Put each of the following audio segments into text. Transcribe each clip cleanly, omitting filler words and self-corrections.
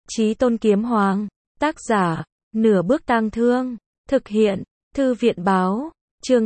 Chí Tôn Kiếm Hoàng. Tác giả, Nửa Bước Tang Thương. Thực hiện, Thư viện Báo. Chương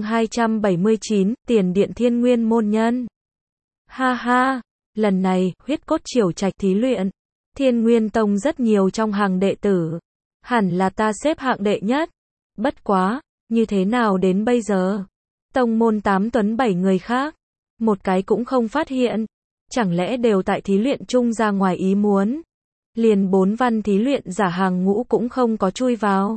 279, Tiền Điện Thiên Nguyên môn nhân. Ha ha, lần này, huyết cốt triều trạch thí luyện. Thiên Nguyên Tông rất nhiều trong hàng đệ tử. Hẳn là ta xếp hạng đệ nhất. Bất quá, như thế nào đến bây giờ? Tông môn 8 tuấn 7 người khác. Một cái cũng không phát hiện. Chẳng lẽ đều tại thí luyện chung ra ngoài ý muốn? Liền 4 văn thí luyện giả hàng ngũ cũng không có chui vào.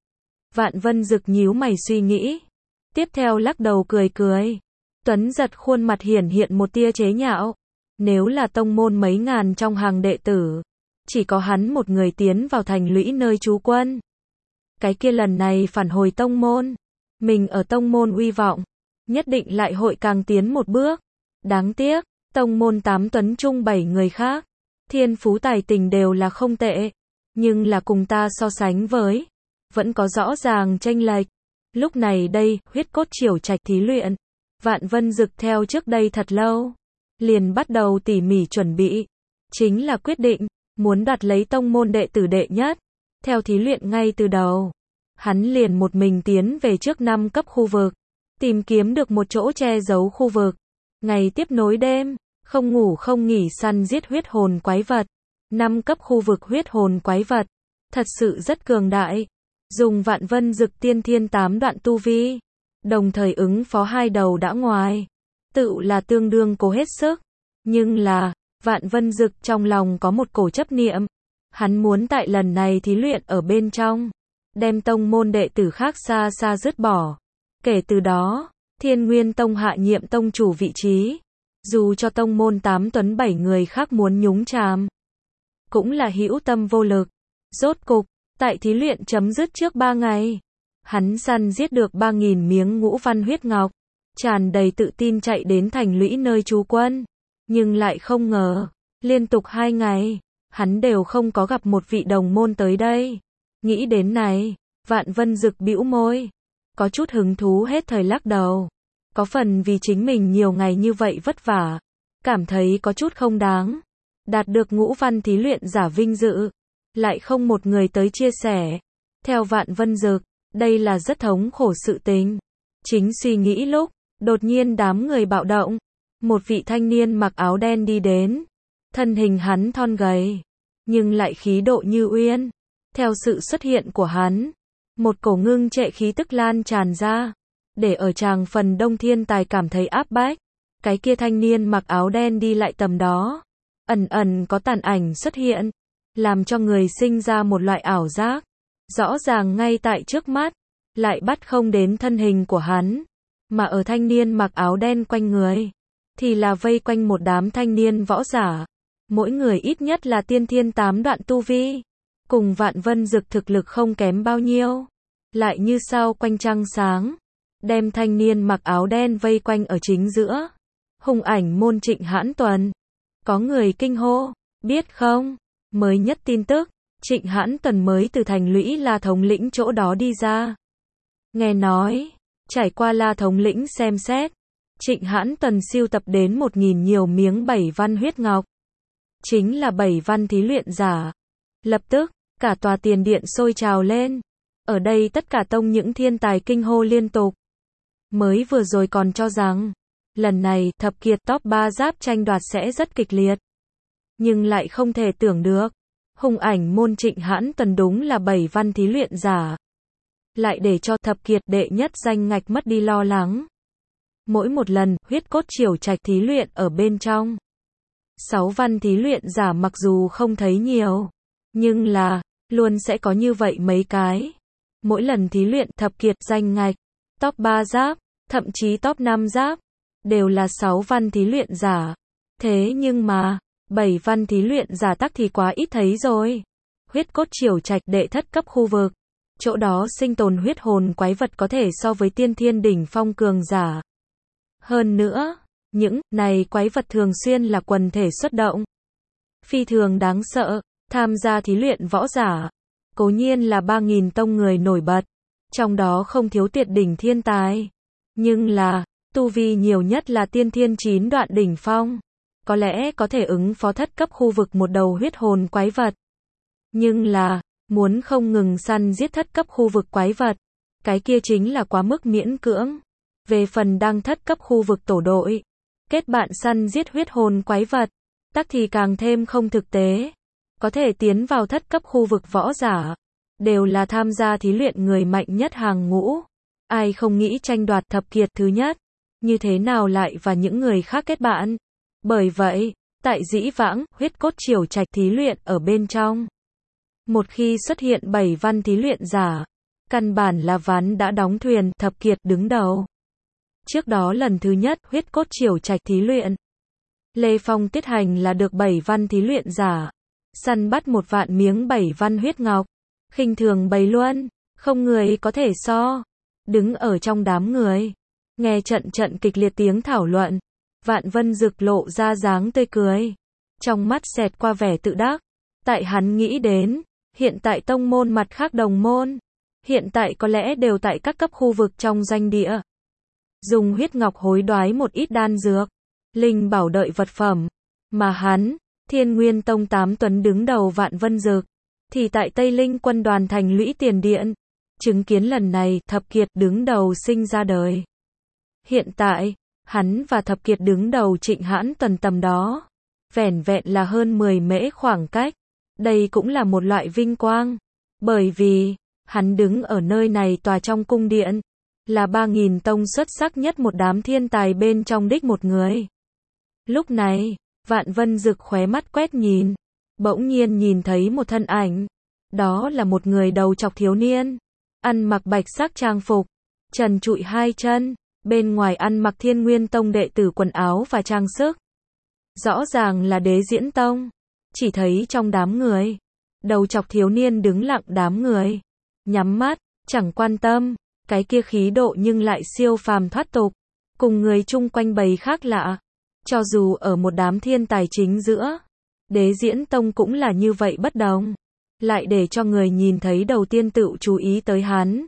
Vạn Vân Dực nhíu mày suy nghĩ. Tiếp theo lắc đầu cười cười. Tuấn Giật khuôn mặt hiển hiện một tia chế nhạo. Nếu là tông môn mấy ngàn trong hàng đệ tử, chỉ có hắn một người tiến vào thành lũy nơi trú quân. Cái kia lần này phản hồi tông môn. Mình ở tông môn uy vọng, nhất định lại hội càng tiến một bước. Đáng tiếc, tông môn 8 tuấn chung 7 người khác. Thiên phú tài tình đều là không tệ. Nhưng là cùng ta so sánh với, vẫn có rõ ràng chênh lệch. Lúc này đây, huyết cốt triều trạch thí luyện. Vạn Vân Dực theo trước đây thật lâu. Liền bắt đầu tỉ mỉ chuẩn bị. Chính là quyết định, muốn đoạt lấy tông môn đệ tử đệ nhất. Theo thí luyện ngay từ đầu. Hắn liền một mình tiến về trước 5 cấp khu vực. Tìm kiếm được một chỗ che giấu khu vực. Ngày tiếp nối đêm, không ngủ không nghỉ săn giết huyết hồn quái vật. 5 cấp khu vực huyết hồn quái vật. Thật sự rất cường đại. Dùng Vạn Vân Dực tiên thiên 8 đoạn tu vi. Đồng thời ứng phó 2 đầu đã ngoài. Tự là tương đương cố hết sức. Nhưng là, Vạn Vân Dực trong lòng có một cổ chấp niệm. Hắn muốn tại lần này thí luyện ở bên trong. Đem tông môn đệ tử khác xa xa dứt bỏ. Kể từ đó, Thiên Nguyên Tông hạ nhiệm tông chủ vị trí. Dù cho tông môn 8 tuấn 7 người khác muốn nhúng chàm, cũng là hữu tâm vô lực. Rốt cục, tại thí luyện chấm dứt trước 3 ngày, hắn săn giết được 3.000 miếng ngũ văn huyết ngọc, tràn đầy tự tin chạy đến thành lũy nơi trú quân. Nhưng lại không ngờ, liên tục 2 ngày, hắn đều không có gặp một vị đồng môn tới đây. Nghĩ đến này, Vạn Vân Dực bĩu môi, có chút hứng thú hết thời lắc đầu. Có phần vì chính mình nhiều ngày như vậy vất vả, cảm thấy có chút không đáng. Đạt được ngũ văn thí luyện giả vinh dự, lại không một người tới chia sẻ. Theo Vạn Vân Dực, đây là rất thống khổ sự tình. Chính suy nghĩ lúc, đột nhiên đám người bạo động. Một vị thanh niên mặc áo đen đi đến. Thân hình hắn thon gầy, nhưng lại khí độ như uyên. Theo sự xuất hiện của hắn, một cổ ngưng trệ khí tức lan tràn ra. Để ở tràng phần đông thiên tài cảm thấy áp bách. Cái kia thanh niên mặc áo đen đi lại tầm đó. Ẩn ẩn có tàn ảnh xuất hiện. Làm cho người sinh ra một loại ảo giác. Rõ ràng ngay tại trước mắt. Lại bắt không đến thân hình của hắn. Mà ở thanh niên mặc áo đen quanh người. Thì là vây quanh một đám thanh niên võ giả. Mỗi người ít nhất là tiên thiên 8 đoạn tu vi. Cùng Vạn Vân Dực thực lực không kém bao nhiêu. Lại như sao quanh trăng sáng. Đem thanh niên mặc áo đen vây quanh ở chính giữa. Hùng ảnh môn Trịnh Hãn Tuần. Có người kinh hô, biết không? Mới nhất tin tức, Trịnh Hãn Tuần mới từ thành lũy La thống lĩnh chỗ đó đi ra. Nghe nói, trải qua La thống lĩnh xem xét, Trịnh Hãn Tuần siêu tập đến 1.000 nhiều miếng 7 văn huyết ngọc. Chính là 7 văn thí luyện giả. Lập tức, cả tòa tiền điện sôi trào lên. Ở đây tất cả tông những thiên tài kinh hô liên tục. Mới vừa rồi còn cho rằng, lần này thập kiệt top 3 giáp tranh đoạt sẽ rất kịch liệt. Nhưng lại không thể tưởng được, hùng ảnh môn Trịnh Hãn Tuần đúng là 7 văn thí luyện giả. Lại để cho thập kiệt đệ nhất danh ngạch mất đi lo lắng. Mỗi một lần, huyết cốt triều trạch thí luyện ở bên trong. 6 văn thí luyện giả mặc dù không thấy nhiều, nhưng là, luôn sẽ có như vậy mấy cái. Mỗi lần thí luyện thập kiệt danh ngạch, top 3 giáp, thậm chí top 5 giáp, đều là 6 văn thí luyện giả. Thế nhưng mà, 7 văn thí luyện giả tắc thì quá ít thấy rồi. Huyết cốt triều trạch đệ thất cấp khu vực. Chỗ đó sinh tồn huyết hồn quái vật có thể so với tiên thiên đỉnh phong cường giả. Hơn nữa, những này quái vật thường xuyên là quần thể xuất động. Phi thường đáng sợ, tham gia thí luyện võ giả. Cố nhiên là 3.000 tông người nổi bật. Trong đó không thiếu tuyệt đỉnh thiên tài. Nhưng là, tu vi nhiều nhất là tiên thiên 9 đoạn đỉnh phong. Có lẽ có thể ứng phó thất cấp khu vực một đầu huyết hồn quái vật. Nhưng là, muốn không ngừng săn giết thất cấp khu vực quái vật, cái kia chính là quá mức miễn cưỡng. Về phần đăng thất cấp khu vực tổ đội, kết bạn săn giết huyết hồn quái vật, tắc thì càng thêm không thực tế. Có thể tiến vào thất cấp khu vực võ giả, đều là tham gia thí luyện người mạnh nhất hàng ngũ. Ai không nghĩ tranh đoạt thập kiệt thứ nhất, như thế nào lại và những người khác kết bạn. Bởi vậy, tại dĩ vãng, huyết cốt triều trạch thí luyện ở bên trong. Một khi xuất hiện 7 văn thí luyện giả, căn bản là ván đã đóng thuyền, thập kiệt đứng đầu. Trước đó lần thứ nhất, huyết cốt triều trạch thí luyện, Lê Phong tiết hành là được 7 văn thí luyện giả, săn bắt 1 vạn miếng 7 văn huyết ngọc, khinh thường bày luôn, không người có thể so. Đứng ở trong đám người, nghe trận trận kịch liệt tiếng thảo luận, Vạn Vân Dực lộ ra dáng tươi cười, trong mắt xẹt qua vẻ tự đắc. Tại hắn nghĩ đến, hiện tại tông môn mặt khác đồng môn, hiện tại có lẽ đều tại các cấp khu vực trong doanh địa, dùng huyết ngọc hối đoái một ít đan dược, linh bảo đợi vật phẩm, mà hắn, Thiên Nguyên Tông 8 tuấn đứng đầu Vạn Vân Dực, thì tại Tây Linh quân đoàn thành lũy tiền điện, chứng kiến lần này thập kiệt đứng đầu sinh ra đời. Hiện tại, hắn và thập kiệt đứng đầu Trịnh Hãn Tuần tầm đó, vẻn vẹn là hơn 10 mễ khoảng cách. Đây cũng là một loại vinh quang, bởi vì, hắn đứng ở nơi này tòa trong cung điện, là 3.000 tông xuất sắc nhất một đám thiên tài bên trong đích một người. Lúc này, Vạn Vân Dực khóe mắt quét nhìn, bỗng nhiên nhìn thấy một thân ảnh, đó là một người đầu trọc thiếu niên, ăn mặc bạch sắc trang phục, trần trụi 2 chân, bên ngoài ăn mặc Thiên Nguyên Tông đệ tử quần áo và trang sức. Rõ ràng là Đế Diễn Tông. Chỉ thấy trong đám người, đầu trọc thiếu niên đứng lặng đám người, nhắm mắt, chẳng quan tâm, cái kia khí độ nhưng lại siêu phàm thoát tục, cùng người chung quanh bầy khác lạ. Cho dù ở một đám thiên tài chính giữa, Đế Diễn Tông cũng là như vậy bất đồng, lại để cho người nhìn thấy đầu tiên tự chú ý tới hắn.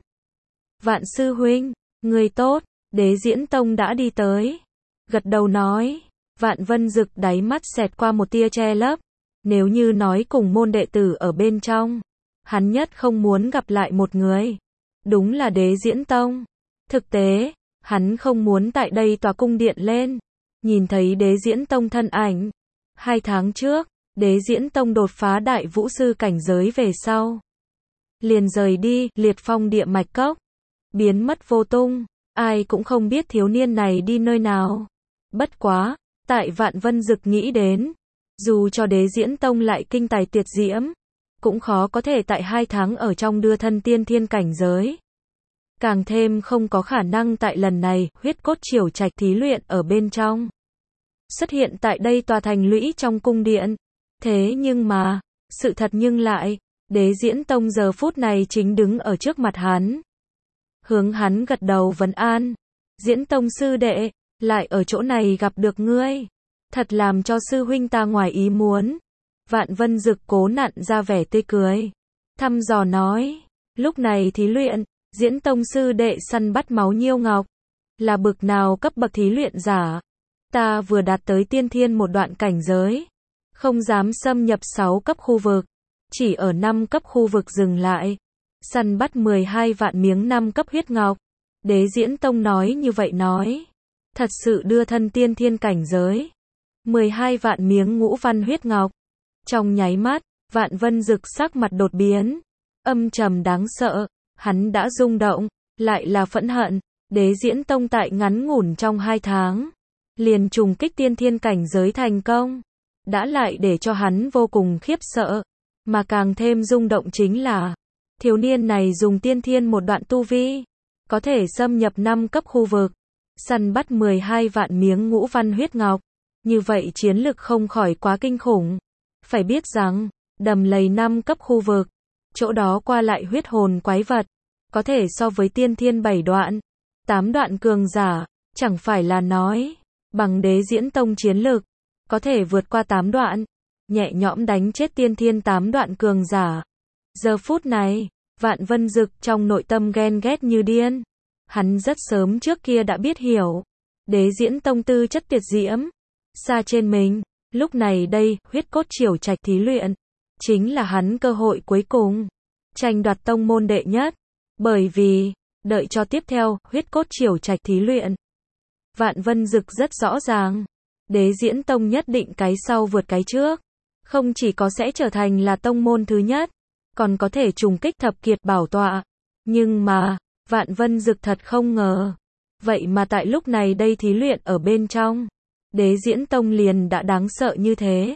Vạn sư huynh, người tốt. Đế Diễn Tông đã đi tới, gật đầu nói. Vạn Vân Dực đáy mắt xẹt qua một tia che lấp. Nếu như nói cùng môn đệ tử ở bên trong, hắn nhất không muốn gặp lại một người, đúng là Đế Diễn Tông. Thực tế, hắn không muốn tại đây tòa cung điện lên, nhìn thấy Đế Diễn Tông thân ảnh. 2 tháng trước, Đế Diễn Tông đột phá đại vũ sư cảnh giới về sau, liền rời đi, liệt phong địa mạch cốc, biến mất vô tung, ai cũng không biết thiếu niên này đi nơi nào. Bất quá, tại Vạn Vân Dực nghĩ đến, dù cho Đế Diễn Tông lại kinh tài tuyệt diễm, cũng khó có thể tại 2 tháng ở trong đưa thân tiên thiên cảnh giới. Càng thêm không có khả năng tại lần này, huyết cốt triều trạch thí luyện ở bên trong. Xuất hiện tại đây tòa thành lũy trong cung điện. Thế nhưng mà, sự thật nhưng lại, Đế Diễn Tông giờ phút này chính đứng ở trước mặt hắn. Hướng hắn gật đầu vấn an. Diễn Tông sư đệ, lại ở chỗ này gặp được ngươi. Thật làm cho sư huynh ta ngoài ý muốn. Vạn Vân Dực cố nặn ra vẻ tươi cười, thăm dò nói, lúc này thí luyện, Diễn Tông sư đệ săn bắt máu nhiêu ngọc, là bực nào cấp bậc thí luyện giả. Ta vừa đạt tới tiên thiên một đoạn cảnh giới, không dám xâm nhập 6 cấp khu vực, chỉ ở 5 cấp khu vực dừng lại, săn bắt 12 vạn miếng 5 cấp huyết ngọc. Đế Diễn Tông nói như vậy nói, thật sự đưa thân tiên thiên cảnh giới, 12 vạn miếng ngũ văn huyết ngọc. Trong nháy mắt, Vạn Vân Dực sắc mặt đột biến, âm trầm đáng sợ, hắn đã rung động, lại là phẫn hận. Đế Diễn Tông tại ngắn ngủn trong 2 tháng, liền trùng kích tiên thiên cảnh giới thành công, đã lại để cho hắn vô cùng khiếp sợ, mà càng thêm rung động chính là, thiếu niên này dùng tiên thiên một đoạn tu vi, có thể xâm nhập 5 cấp khu vực, săn bắt 12 vạn miếng ngũ văn huyết ngọc, như vậy chiến lực không khỏi quá kinh khủng. Phải biết rằng, đầm lầy 5 cấp khu vực, chỗ đó qua lại huyết hồn quái vật, có thể so với tiên thiên 7 đoạn, 8 đoạn cường giả, chẳng phải là nói, bằng Đế Diễn Tông chiến lực, có thể vượt qua 8 đoạn, nhẹ nhõm đánh chết tiên thiên 8 đoạn cường giả. Giờ phút này, Vạn Vân Dực trong nội tâm ghen ghét như điên, hắn rất sớm trước kia đã biết hiểu, Đế Diễn Tông tư chất tuyệt diễm, xa trên mình. Lúc này đây, huyết cốt triều trạch thí luyện, chính là hắn cơ hội cuối cùng, tranh đoạt tông môn đệ nhất, bởi vì, đợi cho tiếp theo, huyết cốt triều trạch thí luyện. Vạn Vân Dực rất rõ ràng, Đế Diễn Tông nhất định cái sau vượt cái trước, không chỉ có sẽ trở thành là tông môn thứ nhất, còn có thể trùng kích thập kiệt bảo tọa. Nhưng mà, Vạn Vân Dực thật không ngờ, vậy mà tại lúc này đây thí luyện ở bên trong, Đế Diễn Tông liền đã đáng sợ như thế.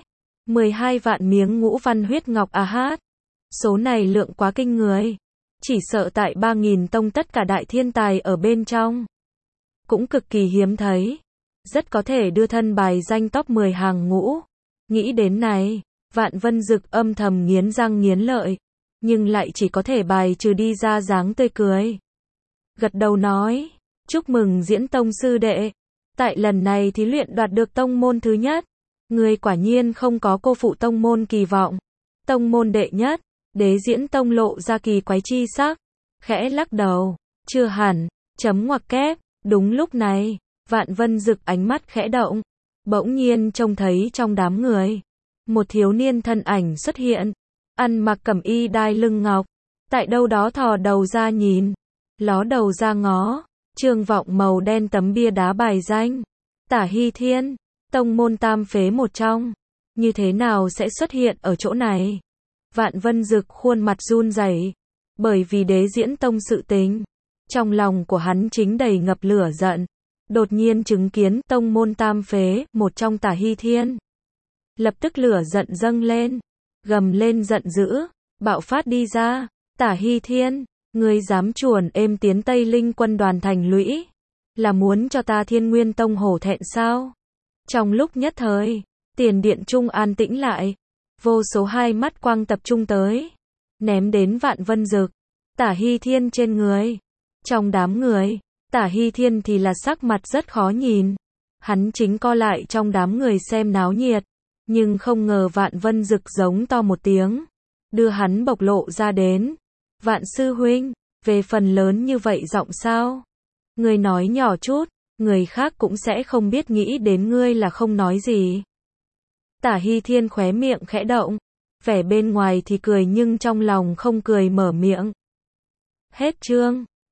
12 vạn miếng ngũ văn huyết ngọc hát. Số này lượng quá kinh người. Chỉ sợ tại 3.000 tông tất cả đại thiên tài ở bên trong. Cũng cực kỳ hiếm thấy. Rất có thể đưa thân bài danh top 10 hàng ngũ. Nghĩ đến này, Vạn Vân Dực âm thầm nghiến răng nghiến lợi. Nhưng lại chỉ có thể bài trừ đi ra dáng tươi cười. Gật đầu nói, chúc mừng Diễn Tông sư đệ. Tại lần này thí luyện đoạt được tông môn thứ nhất. Người quả nhiên không có cô phụ tông môn kỳ vọng. Tông môn đệ nhất, Đế Diễn Tông lộ ra kỳ quái chi sắc. Khẽ lắc đầu, chưa hẳn, chấm ngoặc kép. Đúng lúc này, Vạn Vân Dực ánh mắt khẽ động. Bỗng nhiên trông thấy trong đám người. Một thiếu niên thân ảnh xuất hiện. Ăn mặc cẩm y đai lưng ngọc. Tại đâu đó thò đầu ra nhìn. Ló đầu ra ngó. Trường vọng màu đen tấm bia đá bài danh. Tả Hy Thiên, tông môn tam phế một trong. Như thế nào sẽ xuất hiện ở chỗ này? Vạn Vân Dực khuôn mặt run rẩy, bởi vì Đế Diễn Tông sự tình. Trong lòng của hắn chính đầy ngập lửa giận. Đột nhiên chứng kiến tông môn tam phế, một trong Tả Hy Thiên. Lập tức lửa giận dâng lên, gầm lên giận dữ, bạo phát đi ra. Tả Hy Thiên, ngươi dám chuồn êm tiến Tây Linh quân đoàn thành lũy, là muốn cho ta Thiên Nguyên Tông hổ thẹn sao? Trong lúc nhất thời, tiền điện trung an tĩnh lại, vô số hai mắt quang tập trung tới, ném đến Vạn Vân Dực. Tả Hy Thiên trên người. Trong đám người, Tả Hy Thiên thì là sắc mặt rất khó nhìn. Hắn chính co lại trong đám người xem náo nhiệt, nhưng không ngờ Vạn Vân Dực giống to một tiếng, đưa hắn bộc lộ ra đến. Vạn sư huynh, về phần lớn như vậy giọng sao? Ngươi nói nhỏ chút, người khác cũng sẽ không biết, nghĩ đến ngươi là không nói gì. Tả Hy Thiên khóe miệng khẽ động, vẻ bên ngoài thì cười nhưng trong lòng không cười, mở miệng. Hết chương.